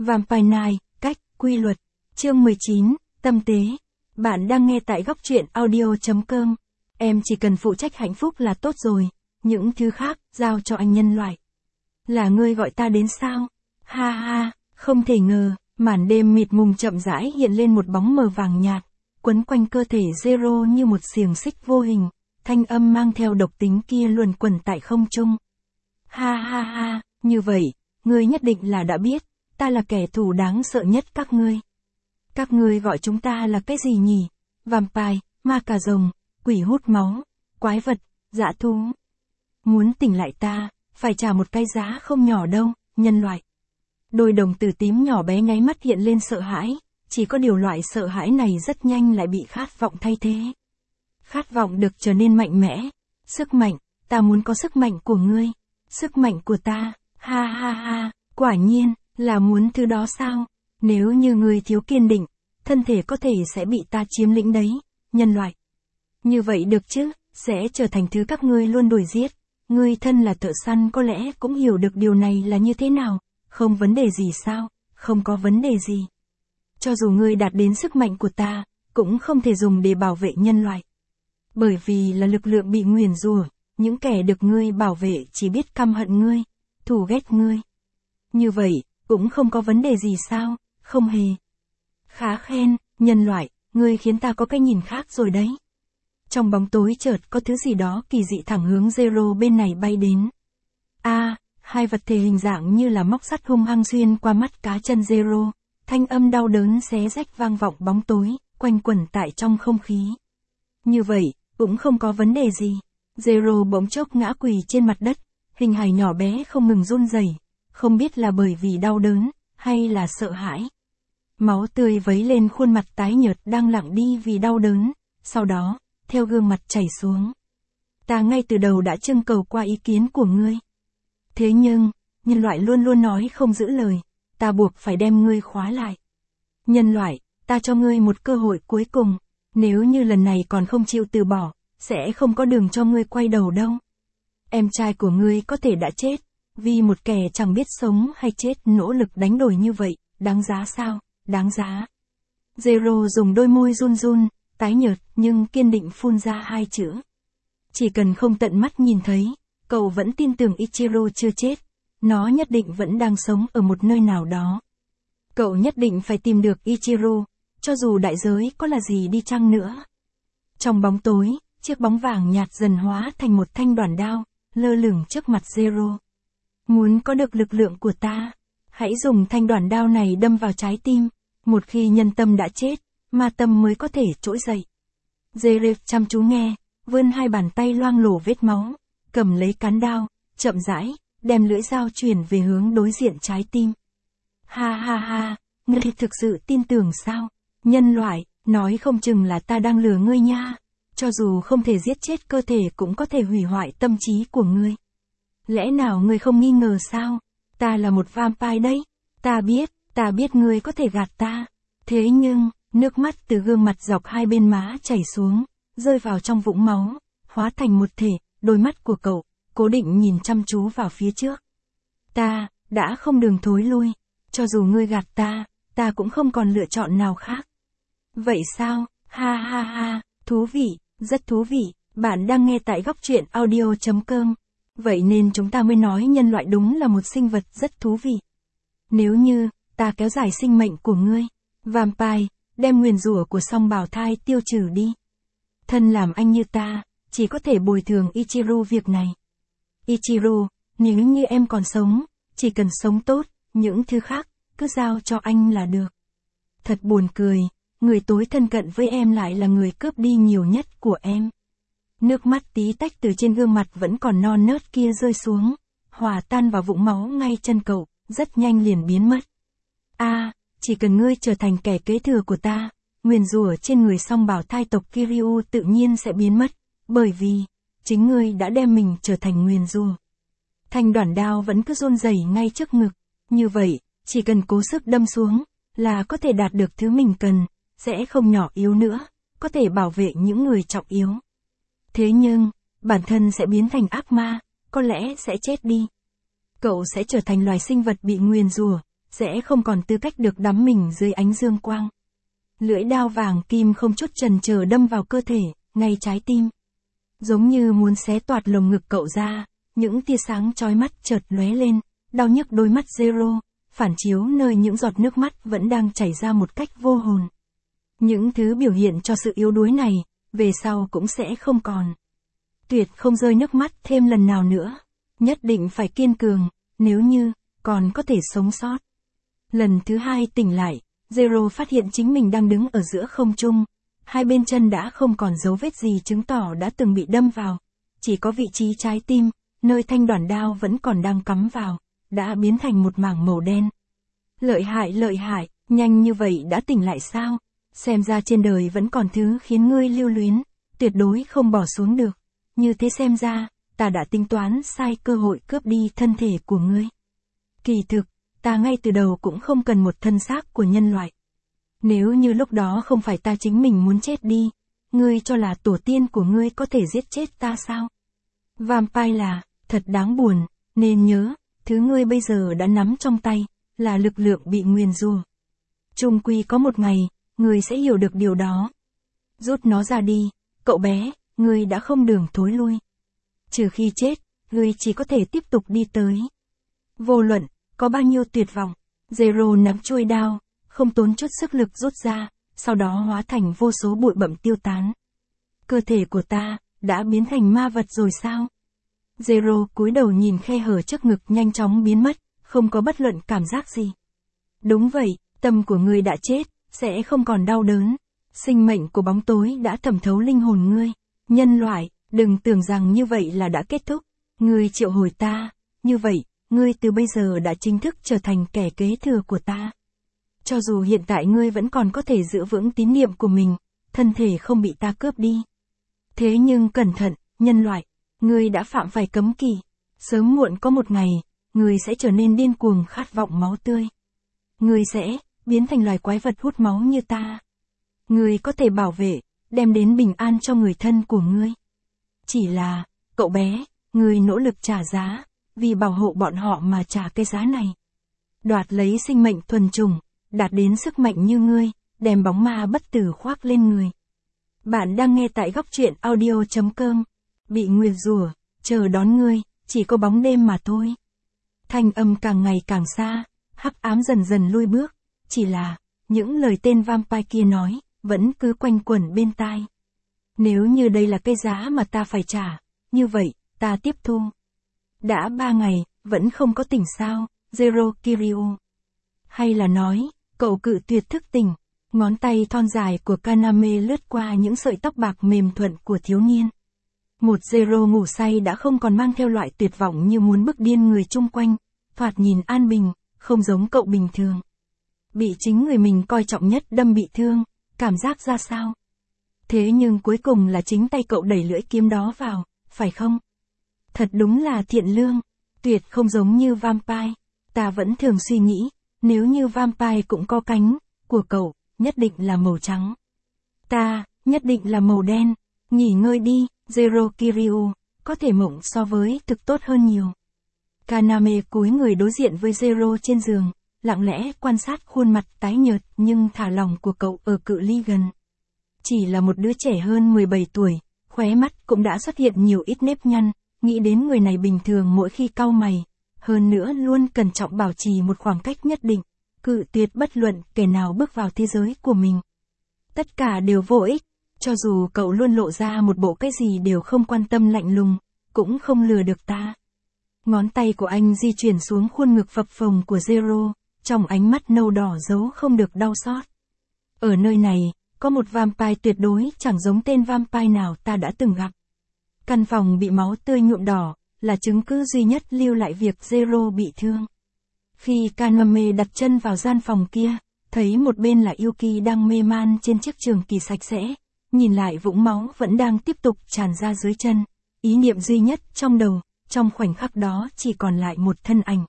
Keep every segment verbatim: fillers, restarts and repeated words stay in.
Vampire Night, cách, quy luật. Chương mười chín, tâm tế. Bạn đang nghe tại góc truyện audio chấm com. Em chỉ cần phụ trách hạnh phúc là tốt rồi, những thứ khác, giao cho anh nhân loại. Là ngươi gọi ta đến sao? Ha ha, không thể ngờ, màn đêm mịt mùng chậm rãi hiện lên một bóng mờ vàng nhạt, quấn quanh cơ thể Zero như một xiềng xích vô hình, thanh âm mang theo độc tính kia luẩn quẩn tại không trung. Ha ha ha, như vậy, ngươi nhất định là đã biết, ta là kẻ thù đáng sợ nhất các ngươi. Các ngươi gọi chúng ta là cái gì nhỉ? Vampire, ma cà rồng, quỷ hút máu, quái vật, dã thú. Muốn tỉnh lại ta, phải trả một cái giá không nhỏ đâu, nhân loại. Đôi đồng tử tím nhỏ bé nháy mắt hiện lên sợ hãi, chỉ có điều loại sợ hãi này rất nhanh lại bị khát vọng thay thế. Khát vọng được trở nên mạnh mẽ. Sức mạnh, ta muốn có sức mạnh của ngươi. Sức mạnh của ta, ha ha ha, quả nhiên, là muốn thứ đó sao? Nếu như ngươi thiếu kiên định, thân thể có thể sẽ bị ta chiếm lĩnh đấy, nhân loại. Như vậy được chứ, sẽ trở thành thứ các ngươi luôn đuổi giết. Ngươi thân là thợ săn có lẽ cũng hiểu được điều này là như thế nào, không vấn đề gì sao, không có vấn đề gì. Cho dù ngươi đạt đến sức mạnh của ta, cũng không thể dùng để bảo vệ nhân loại. Bởi vì là lực lượng bị nguyền rủa, những kẻ được ngươi bảo vệ chỉ biết căm hận ngươi, thù ghét ngươi. Như vậy, cũng không có vấn đề gì sao, không hề. Khá khen, nhân loại, ngươi khiến ta có cái nhìn khác rồi đấy. Trong bóng tối chợt có thứ gì đó kỳ dị thẳng hướng Zero bên này bay đến. A, à, hai vật thể hình dạng như là móc sắt hung hăng xuyên qua mắt cá chân Zero, thanh âm đau đớn xé rách vang vọng bóng tối, quanh quẩn tại trong không khí. Như vậy, cũng không có vấn đề gì. Zero bỗng chốc ngã quỳ trên mặt đất, hình hài nhỏ bé không ngừng run rẩy, không biết là bởi vì đau đớn, hay là sợ hãi. Máu tươi vấy lên khuôn mặt tái nhợt đang lặng đi vì đau đớn, sau đó, theo gương mặt chảy xuống. Ta ngay từ đầu đã trưng cầu qua ý kiến của ngươi. Thế nhưng, nhân loại luôn luôn nói không giữ lời, ta buộc phải đem ngươi khóa lại. Nhân loại, ta cho ngươi một cơ hội cuối cùng, nếu như lần này còn không chịu từ bỏ, sẽ không có đường cho ngươi quay đầu đâu. Em trai của ngươi có thể đã chết, vì một kẻ chẳng biết sống hay chết nỗ lực đánh đổi như vậy, đáng giá sao, đáng giá. Zero dùng đôi môi run run, tái nhợt nhưng kiên định phun ra hai chữ. Chỉ cần không tận mắt nhìn thấy, cậu vẫn tin tưởng Ichiro chưa chết, nó nhất định vẫn đang sống ở một nơi nào đó. Cậu nhất định phải tìm được Ichiro, cho dù đại giới có là gì đi chăng nữa. Trong bóng tối, chiếc bóng vàng nhạt dần hóa thành một thanh đoản đao, lơ lửng trước mặt Zero. Muốn có được lực lượng của ta, hãy dùng thanh đoản đao này đâm vào trái tim, một khi nhân tâm đã chết, ma tâm mới có thể trỗi dậy. Zero chăm chú nghe, vươn hai bàn tay loang lổ vết máu, cầm lấy cán đao, chậm rãi, đem lưỡi dao chuyển về hướng đối diện trái tim. Ha ha ha, ngươi thực sự tin tưởng sao? Nhân loại, nói không chừng là ta đang lừa ngươi nha. Cho dù không thể giết chết cơ thể cũng có thể hủy hoại tâm trí của ngươi. Lẽ nào ngươi không nghi ngờ sao? Ta là một vampire đấy. Ta biết, ta biết ngươi có thể gạt ta. Thế nhưng, nước mắt từ gương mặt dọc hai bên má chảy xuống, rơi vào trong vũng máu, hóa thành một thể, đôi mắt của cậu, cố định nhìn chăm chú vào phía trước. Ta, đã không đường thối lui. Cho dù ngươi gạt ta, ta cũng không còn lựa chọn nào khác. Vậy sao? Ha ha ha, thú vị, rất thú vị, bạn đang nghe tại góc truyện audio chấm com. Vậy nên chúng ta mới nói nhân loại đúng là một sinh vật rất thú vị. Nếu như, ta kéo dài sinh mệnh của ngươi, vampire, đem nguyền rủa của song bào thai tiêu trừ đi. Thân làm anh như ta, chỉ có thể bồi thường Ichiro việc này. Ichiro, nếu như em còn sống, chỉ cần sống tốt, những thứ khác, cứ giao cho anh là được. Thật buồn cười, người tối thân cận với em lại là người cướp đi nhiều nhất của em. Nước mắt tí tách từ trên gương mặt vẫn còn non nớt kia rơi xuống, hòa tan vào vũng máu ngay chân cậu, rất nhanh liền biến mất. A, à, chỉ cần ngươi trở thành kẻ kế thừa của ta, nguyền rủa trên người song bào thai tộc Kiryu tự nhiên sẽ biến mất, bởi vì, chính ngươi đã đem mình trở thành nguyền rủa. Thanh đoản đao vẫn cứ run rẩy ngay trước ngực, như vậy, chỉ cần cố sức đâm xuống, là có thể đạt được thứ mình cần, sẽ không nhỏ yếu nữa, có thể bảo vệ những người trọng yếu. Thế nhưng, bản thân sẽ biến thành ác ma, có lẽ sẽ chết đi. Cậu sẽ trở thành loài sinh vật bị nguyền rủa, sẽ không còn tư cách được đắm mình dưới ánh dương quang. Lưỡi dao vàng kim không chút chần chờ đâm vào cơ thể, ngay trái tim. Giống như muốn xé toạc lồng ngực cậu ra, những tia sáng chói mắt chợt lóe lên, đau nhức đôi mắt Zero, phản chiếu nơi những giọt nước mắt vẫn đang chảy ra một cách vô hồn. Những thứ biểu hiện cho sự yếu đuối này, về sau cũng sẽ không còn. Tuyệt không rơi nước mắt thêm lần nào nữa. Nhất định phải kiên cường, nếu như, còn có thể sống sót. Lần thứ hai tỉnh lại, Zero phát hiện chính mình đang đứng ở giữa không trung. Hai bên chân đã không còn dấu vết gì chứng tỏ đã từng bị đâm vào. Chỉ có vị trí trái tim, nơi thanh đoản đao vẫn còn đang cắm vào, đã biến thành một mảng màu đen. Lợi hại lợi hại, nhanh như vậy đã tỉnh lại sao? Xem ra trên đời vẫn còn thứ khiến ngươi lưu luyến, tuyệt đối không bỏ xuống được. Như thế xem ra, ta đã tính toán sai cơ hội cướp đi thân thể của ngươi. Kỳ thực, ta ngay từ đầu cũng không cần một thân xác của nhân loại. Nếu như lúc đó không phải ta chính mình muốn chết đi, ngươi cho là tổ tiên của ngươi có thể giết chết ta sao? Vampire là, thật đáng buồn, nên nhớ, thứ ngươi bây giờ đã nắm trong tay, là lực lượng bị nguyền rủa. Chung quy có một ngày, ngươi sẽ hiểu được điều đó. Rút nó ra đi, cậu bé, ngươi đã không đường thối lui. Trừ khi chết, ngươi chỉ có thể tiếp tục đi tới. Vô luận, có bao nhiêu tuyệt vọng, Zero nắm chuôi đao, không tốn chút sức lực rút ra, sau đó hóa thành vô số bụi bặm tiêu tán. Cơ thể của ta, đã biến thành ma vật rồi sao? Zero cúi đầu nhìn khe hở trước ngực nhanh chóng biến mất, không có bất luận cảm giác gì. Đúng vậy, tâm của ngươi đã chết, sẽ không còn đau đớn. Sinh mệnh của bóng tối đã thẩm thấu linh hồn ngươi. Nhân loại, đừng tưởng rằng như vậy là đã kết thúc. Ngươi triệu hồi ta, như vậy, ngươi từ bây giờ đã chính thức trở thành kẻ kế thừa của ta. Cho dù hiện tại ngươi vẫn còn có thể giữ vững tín niệm của mình, thân thể không bị ta cướp đi. Thế nhưng cẩn thận, nhân loại, ngươi đã phạm phải cấm kỵ. Sớm muộn có một ngày, ngươi sẽ trở nên điên cuồng khát vọng máu tươi. Ngươi sẽ biến thành loài quái vật hút máu như ta. Ngươi có thể bảo vệ, đem đến bình an cho người thân của ngươi. Chỉ là, cậu bé, ngươi nỗ lực trả giá, vì bảo hộ bọn họ mà trả cái giá này. Đoạt lấy sinh mệnh thuần chủng, đạt đến sức mạnh như ngươi, đem bóng ma bất tử khoác lên người. Bạn đang nghe tại góc truyện audio chấm com. Bị nguyền rủa, chờ đón ngươi, chỉ có bóng đêm mà thôi. Thanh âm càng ngày càng xa, hắc ám dần dần lui bước, chỉ là, những lời tên vampire kia nói, vẫn cứ quanh quẩn bên tai. Nếu như đây là cái giá mà ta phải trả, như vậy, ta tiếp thu. Đã ba ngày, vẫn không có tỉnh sao, Zero Kiryu. Hay là nói, cậu cự tuyệt thức tỉnh, ngón tay thon dài của Kaname lướt qua những sợi tóc bạc mềm thuận của thiếu niên. Một Zero ngủ say đã không còn mang theo loại tuyệt vọng như muốn bức điên người chung quanh, thoạt nhìn an bình, không giống cậu bình thường. Bị chính người mình coi trọng nhất đâm bị thương, cảm giác ra sao? Thế nhưng cuối cùng là chính tay cậu đẩy lưỡi kiếm đó vào, phải không? Thật đúng là thiện lương, tuyệt không giống như vampire. Ta vẫn thường suy nghĩ, nếu như vampire cũng có cánh, của cậu, nhất định là màu trắng. Ta, nhất định là màu đen. Nghỉ ngơi đi, Zero Kiryu, có thể mộng so với thực tốt hơn nhiều. Kaname cúi người đối diện với Zero trên giường, lặng lẽ quan sát khuôn mặt tái nhợt nhưng thả lỏng của cậu ở cự ly gần. Chỉ là một đứa trẻ hơn mười bảy tuổi, khóe mắt cũng đã xuất hiện nhiều ít nếp nhăn, nghĩ đến người này bình thường mỗi khi cau mày, hơn nữa luôn cẩn trọng bảo trì một khoảng cách nhất định, cự tuyệt bất luận kẻ nào bước vào thế giới của mình. Tất cả đều vô ích, cho dù cậu luôn lộ ra một bộ cái gì đều không quan tâm lạnh lùng, cũng không lừa được ta. Ngón tay của anh di chuyển xuống khuôn ngực phập phồng của Zero, trong ánh mắt nâu đỏ giấu không được đau xót. Ở nơi này, có một vampire tuyệt đối chẳng giống tên vampire nào ta đã từng gặp. Căn phòng bị máu tươi nhuộm đỏ, là chứng cứ duy nhất lưu lại việc Zero bị thương. Khi Kaname đặt chân vào gian phòng kia, thấy một bên là Yuki đang mê man trên chiếc trường kỳ sạch sẽ, nhìn lại vũng máu vẫn đang tiếp tục tràn ra dưới chân. Ý niệm duy nhất trong đầu, trong khoảnh khắc đó chỉ còn lại một thân ảnh.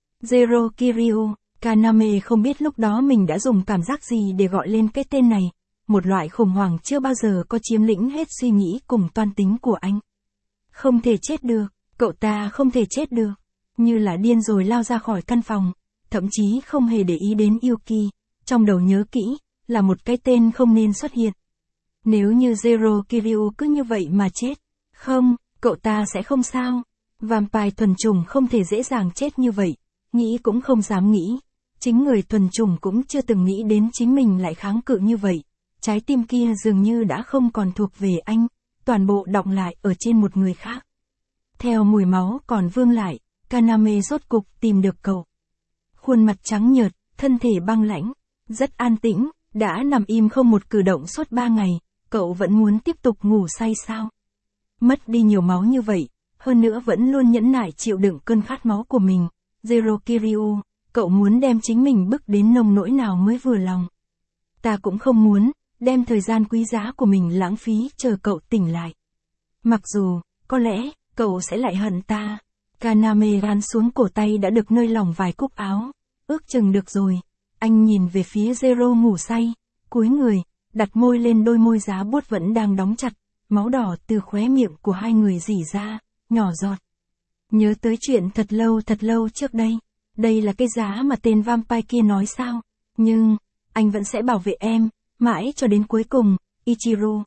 Zero Kiryu, Kaname không biết lúc đó mình đã dùng cảm giác gì để gọi lên cái tên này. Một loại khủng hoảng chưa bao giờ có chiếm lĩnh hết suy nghĩ cùng toan tính của anh. Không thể chết được, cậu ta không thể chết được. Như là điên rồi lao ra khỏi căn phòng, thậm chí không hề để ý đến Yuki, trong đầu nhớ kỹ, là một cái tên không nên xuất hiện. Nếu như Zero Kiryu cứ như vậy mà chết, không, cậu ta sẽ không sao. Vampire thuần chủng không thể dễ dàng chết như vậy, nghĩ cũng không dám nghĩ. Chính người thuần chủng cũng chưa từng nghĩ đến chính mình lại kháng cự như vậy. Trái tim kia dường như đã không còn thuộc về anh, toàn bộ đọng lại ở trên một người khác. Theo mùi máu còn vương lại, Kaname rốt cục tìm được cậu. Khuôn mặt trắng nhợt, thân thể băng lãnh, rất an tĩnh, đã nằm im không một cử động suốt ba ngày, cậu vẫn muốn tiếp tục ngủ say sao? Mất đi nhiều máu như vậy, hơn nữa vẫn luôn nhẫn nại chịu đựng cơn khát máu của mình. Zero Kiryu, cậu muốn đem chính mình bức đến nông nỗi nào mới vừa lòng. Ta cũng không muốn, đem thời gian quý giá của mình lãng phí chờ cậu tỉnh lại. Mặc dù, có lẽ, cậu sẽ lại hận ta. Kaname gắn xuống cổ tay đã được nơi lỏng vài cúc áo. Ước chừng được rồi. Anh nhìn về phía Zero ngủ say, cúi người, đặt môi lên đôi môi giá buốt vẫn đang đóng chặt, máu đỏ từ khóe miệng của hai người rỉ ra, nhỏ giọt. Nhớ tới chuyện thật lâu thật lâu trước đây, đây là cái giá mà tên vampire kia nói sao, nhưng, anh vẫn sẽ bảo vệ em, mãi cho đến cuối cùng, Ichiru.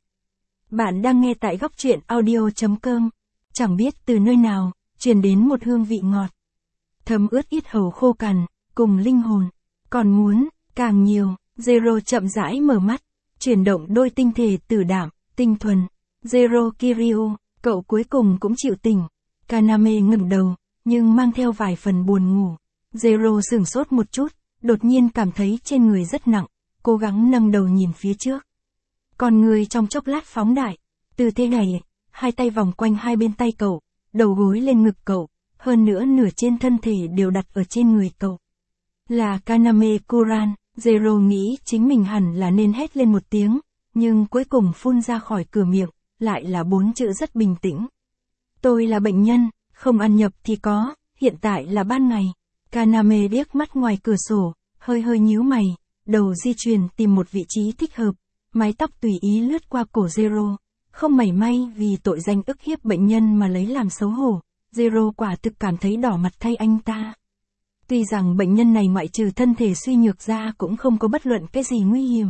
Bạn đang nghe tại góc truyện audio chấm com, chẳng biết từ nơi nào, truyền đến một hương vị ngọt. Thấm ướt yết hầu khô cằn, cùng linh hồn, còn muốn, càng nhiều. Zero chậm rãi mở mắt, chuyển động đôi tinh thể tử đạm, tinh thuần. Zero Kiryu, cậu cuối cùng cũng chịu tỉnh. Kaname ngẩng đầu, nhưng mang theo vài phần buồn ngủ. Zero sửng sốt một chút, đột nhiên cảm thấy trên người rất nặng, cố gắng nâng đầu nhìn phía trước. Con người trong chốc lát phóng đại, tư thế này, hai tay vòng quanh hai bên tay cậu, đầu gối lên ngực cậu, hơn nữa nửa trên thân thể đều đặt ở trên người cậu. Là Kaname Kuran. Zero nghĩ chính mình hẳn là nên hét lên một tiếng, nhưng cuối cùng phun ra khỏi cửa miệng, lại là bốn chữ rất bình tĩnh. Tôi là bệnh nhân, không ăn nhập thì có, hiện tại là ban ngày. Kaname liếc mắt ngoài cửa sổ, hơi hơi nhíu mày, đầu di chuyển tìm một vị trí thích hợp, mái tóc tùy ý lướt qua cổ Zero, không mảy may vì tội danh ức hiếp bệnh nhân mà lấy làm xấu hổ. Zero quả thực cảm thấy đỏ mặt thay anh ta. Tuy rằng bệnh nhân này ngoại trừ thân thể suy nhược ra cũng không có bất luận cái gì nguy hiểm.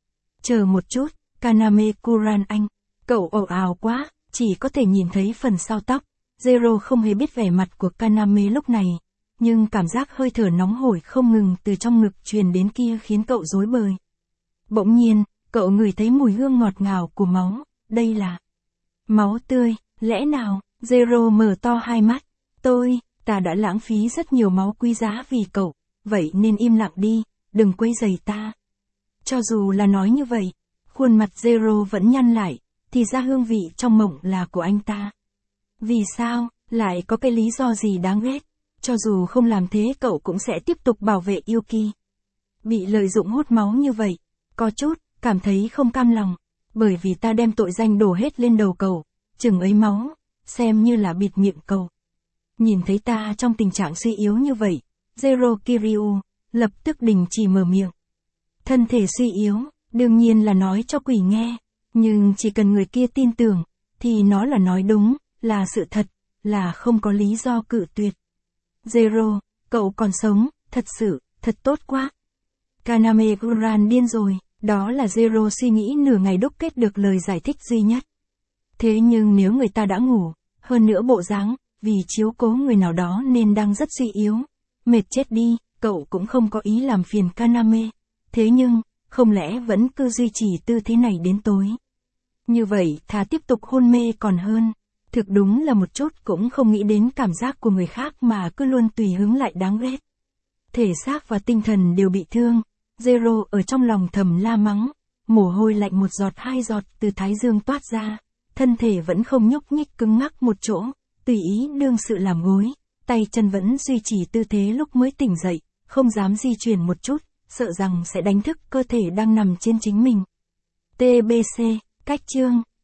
Chờ một chút, Kaname Kuran anh, cậu ồn ào quá, chỉ có thể nhìn thấy phần sau tóc. Zero không hề biết vẻ mặt của Kaname lúc này, nhưng cảm giác hơi thở nóng hổi không ngừng từ trong ngực truyền đến kia khiến cậu rối bời. Bỗng nhiên, cậu ngửi thấy mùi hương ngọt ngào của máu, đây là máu tươi, lẽ nào? Zero mở to hai mắt, tôi... Ta đã lãng phí rất nhiều máu quý giá vì cậu, vậy nên im lặng đi, đừng quấy rầy ta. Cho dù là nói như vậy, khuôn mặt Zero vẫn nhăn lại, thì ra hương vị trong mộng là của anh ta. Vì sao, lại có cái lý do gì đáng ghét, cho dù không làm thế cậu cũng sẽ tiếp tục bảo vệ Yuki. Bị lợi dụng hút máu như vậy, có chút, cảm thấy không cam lòng, bởi vì ta đem tội danh đổ hết lên đầu cậu, chừng ấy máu, xem như là bịt miệng cậu. Nhìn thấy ta trong tình trạng suy yếu như vậy, Zero Kiryu, lập tức đình chỉ mở miệng. Thân thể suy yếu, đương nhiên là nói cho quỷ nghe, nhưng chỉ cần người kia tin tưởng, thì nó là nói đúng, là sự thật, là không có lý do cự tuyệt. Zero, cậu còn sống, thật sự, thật tốt quá. Kaname Kuran điên rồi, đó là Zero suy nghĩ nửa ngày đúc kết được lời giải thích duy nhất. Thế nhưng nếu người ta đã ngủ, hơn nữa bộ dáng, vì chiếu cố người nào đó nên đang rất suy yếu, mệt chết đi, cậu cũng không có ý làm phiền Kaname. Thế nhưng, không lẽ vẫn cứ duy trì tư thế này đến tối? Như vậy thà tiếp tục hôn mê còn hơn. Thực đúng là một chút cũng không nghĩ đến cảm giác của người khác mà cứ luôn tùy hứng lại đáng ghét. Thể xác và tinh thần đều bị thương. Zero ở trong lòng thầm la mắng, mồ hôi lạnh một giọt hai giọt từ thái dương toát ra, thân thể vẫn không nhúc nhích cứng ngắc một chỗ. Tùy ý đương sự làm gối, tay chân vẫn duy trì tư thế lúc mới tỉnh dậy, không dám di chuyển một chút, sợ rằng sẽ đánh thức cơ thể đang nằm trên chính mình. tê bê xê, cách chương.